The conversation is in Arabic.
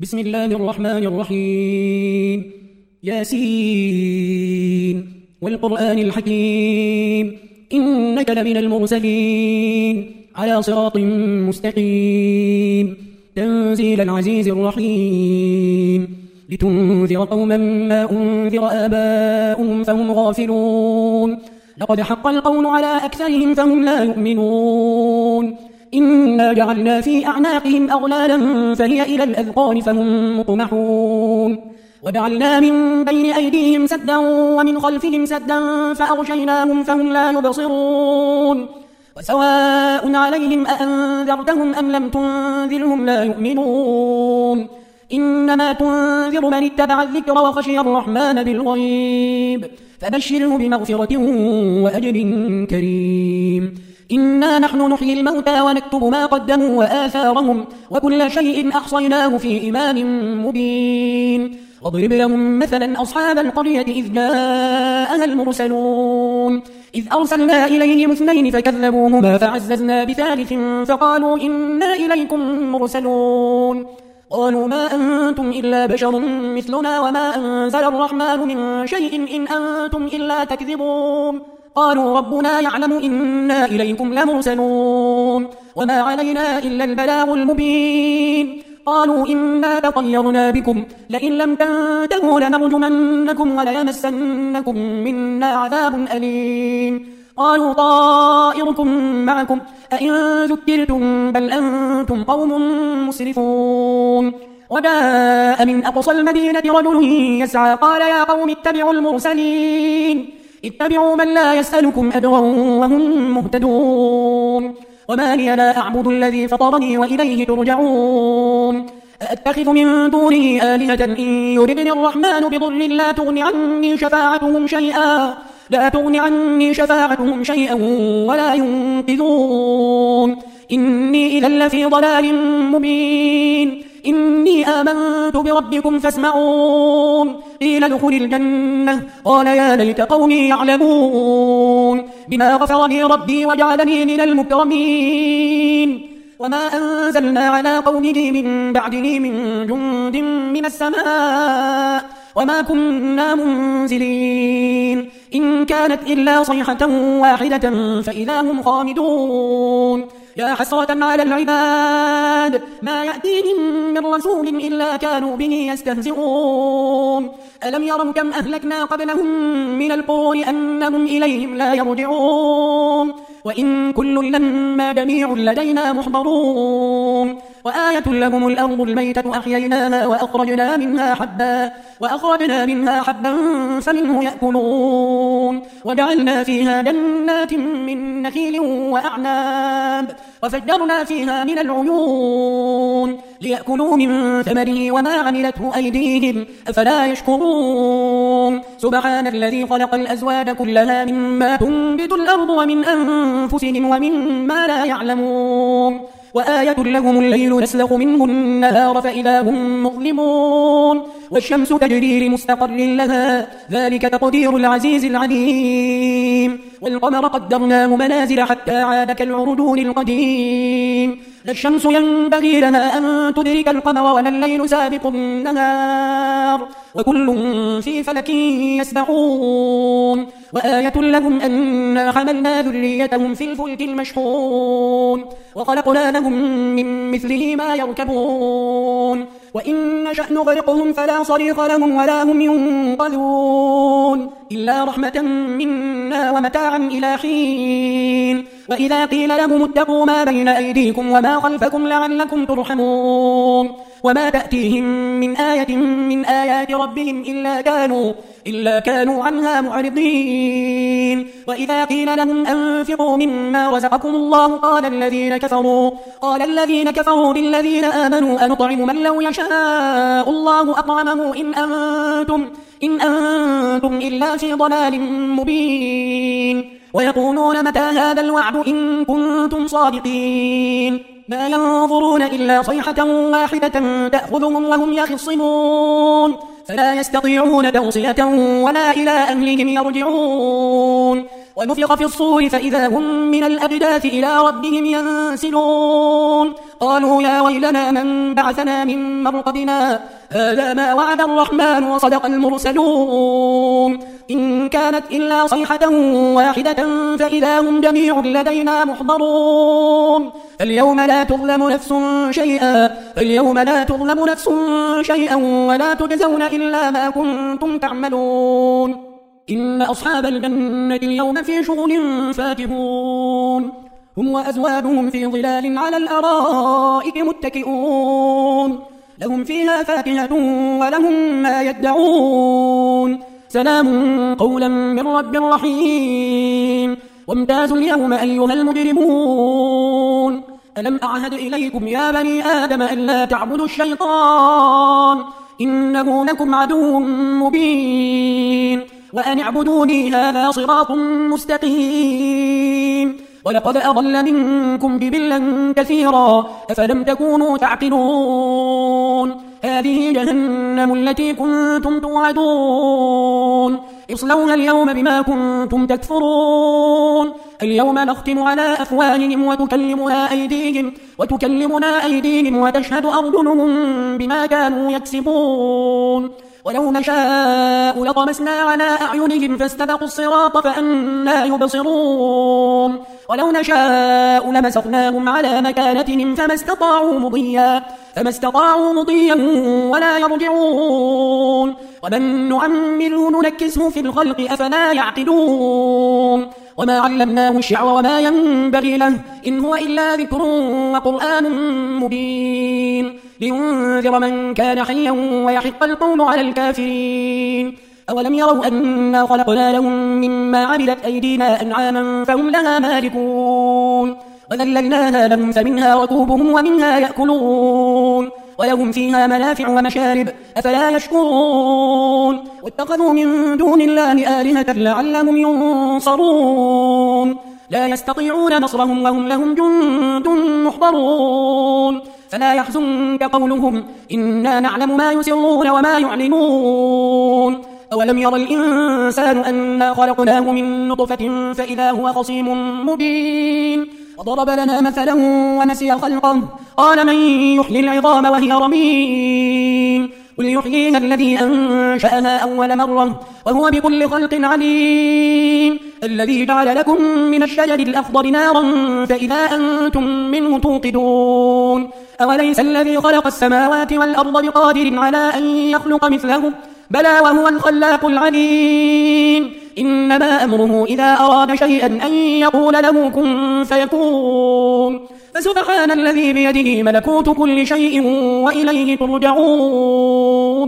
بسم الله الرحمن الرحيم. ياسين والقرآن الحكيم إنك لمن المرسلين على صراط مستقيم تنزيل العزيز الرحيم لتنذر قوما ما أنذر آباؤهم فهم غافلون لقد حق القول على أكثرهم فهم لا يؤمنون إنا جعلنا في أعناقهم أغلالا فهي إلى الأذقان فهم مطمحون وجعلنا من بين أيديهم سدا ومن خلفهم سدا فأغشيناهم فهم لا يبصرون وسواء عليهم أأنذرتهم أم لم تنذرهم لا يؤمنون إنما تنذر من اتبع الذكر وخشي الرحمن بالغيب فبشره بمغفرة وأجر كريم. إنا نحن نحيي الموتى ونكتب ما قدموا وآثارهم وكل شيء أحصيناه في إمام مبين. واضرب لهم مثلا أصحاب القرية إذ جاءها المرسلون إذ أرسلنا إليهم 2 فكذبوهما فعززنا بثالث فقالوا إنا إليكم مرسلون قالوا ما أنتم إلا بشر مثلنا وما أنزل الرحمن من شيء إن أنتم إلا تكذبون قالوا ربنا يعلم إنا إليكم لمرسلون وما علينا إلا البلاغ المبين قالوا إنا تطيرنا بكم لئن لم تنتهوا لنرجمنكم وليمسنكم منا عذاب أليم قالوا طائركم معكم أئن ذكرتم بل أنتم قوم مسرفون. وجاء من أقصى المدينة رجل يسعى قال يا قوم اتبعوا المرسلين اتبعوا من لا يسألكم أجرا وهم مهتدون وما لي لا أعبد الذي فطرني وإليه ترجعون أأتخذ من دونه آلهة إن يردني الرحمن بضر لا تغن عني شفاعتهم شيئا ولا ينقذون إني إذا لفي ضلال مبين. إني آمنت بربكم فاسمعون قيل ادخل الجنة قال يا ليت قومي يعلمون بما غفر لي ربي وجعلني من المكرمين. وما أنزلنا على قومه من بعده من جند من السماء وما كنا منزلين إن كانت إلا صيحة واحدة فإذا هم خامدون. يا حسرة على العباد ما يأتيهم من رسول إلا كانوا به يستهزئون ألم يروا كم أهلكنا قبلهم من القرون أنهم إليهم لا يرجعون وإن كل لما جميع لدينا محضرون. وآية لهم الأرض الميتة أحييناها وأخرجنا منها حبا فمنه يأكلون وجعلنا فيها جنات من نخيل وأعناب وفجرنا فيها من العيون ليأكلوا من ثمره وما عملته أيديهم أفلا يشكرون. سبحان الذي خلق الأزواج كلها مما تنبت الأرض ومن أنفسهم ومما لا يعلمون. وآية لهم الليل نسلخ منه النهار فإذا هم مظلمون والشمس تجري لمستقر لها ذلك تقدير العزيز العليم. والقمر قدرناه منازل حتى عاد كالعرجون القديم لا الشمس ينبغي لها أن تدرك القمر ولا الليل سابق النهار وكل في فلك يسبحون. وآية لهم أنا حملنا ذريتهم في الفلك المشحون وخلقنا لهم من مثله ما يركبون وإن نشأ نغرقهم فلا صريخ لهم ولا هم ينقذون إلا رحمة منا ومتاعا إلى حين. وإذا قيل لهم اتقوا ما بين أيديكم وما خلفكم لعلكم ترحمون وما تأتيهم من آية من آيات ربهم إلا كانوا عنها معرضين. وإذا قيل لهم أنفقوا مما رزقكم الله قال الذين كفروا للذين آمنوا أنطعم من لو يشاء الله أطعمه إن أنتم إلا في ضلال مبين. ويقولون متى هذا الوعد إن كنتم صادقين ما ينظرون إلا صيحة واحدة تأخذهم وهم يخصمون فلا يستطيعون توصية ولا إلى أهلهم يرجعون. ونفخ في الصور فإذا هم من الأجداث إلى ربهم ينسلون قالوا يا ويلنا من بعثنا من مرقدنا هذا ما وعد الرحمن وصدق المرسلون إن كانت إلا صيحة واحدة فإذا هم جميع لدينا محضرون فاليوم لا تظلم نفس شيئا ولا تجزون إلا ما كنتم تعملون إن أصحاب الجنة اليوم في شغل فاكهون هم وأزواجهم في ظلال على الأرائك متكئون لهم فيها فاكهة ولهم ما يدعون سلام قولا من رب رحيم وامتازوا اليوم أيها المجرمون ألم أعهد إليكم يا بني آدم ألا تعبدوا الشيطان إنه لكم عدو مبين وأن اعبدوني هذا صراط مستقيم ولقد أضل منكم جبلا كثيرا أفلم تكونوا تعقلون هذه جهنم التي كنتم توعدون اصلوها اليوم بما كنتم تكفرون اليوم نختم على أفواههم وتكلمنا أيديهم وتشهد أرجلهم بما كانوا يكسبون ولو نشاء لطمسنا على أعينهم فاستبقوا الصراط فأنى يبصرون ولو نشاء لمسخناهم على مكانتهم فما استطاعوا مضيا ولا يرجعون ومن نعمره ننكسه في الخلق أفلا يعقلون وما علمناه الشعر وما ينبغي له إن هو إلا ذكر وقرآن مبين لينذر من كان حيا ويحق القول على الكافرين أولم يروا أنا خلقنا لهم مما عملت أيدينا أنعاما فهم لها مالكون وذللناها لهم فمنها ركوبهم ومنها يأكلون ولهم فيها منافع ومشارب أفلا يشكرون واتخذوا من دون الله آلهة لعلهم ينصرون لا يستطيعون نصرهم وهم لهم جند محضرون فلا يحزنك قولهم إنا نعلم ما يسرون وما يعلنون أولم ير الإنسان أنا خلقناه من نطفة فإذا هو خصيم مبين وضرب لنا مثلا ونسي خلقه قال من يحيي العظام وهي رميم قل يحييها الذي أنشأها أول مرة وهو بكل خلق عليم الذي جعل لكم من الشجر الأخضر نارا فإذا أنتم منه توقدون أوليس الذي خلق السماوات والأرض بقادر على أن يخلق مثلهم بلى وهو الخلاق العليم إنما أمره إذا أراد شيئا أن يقول له كن فيكون فسبحان الذي بيده ملكوت كل شيء وإليه ترجعون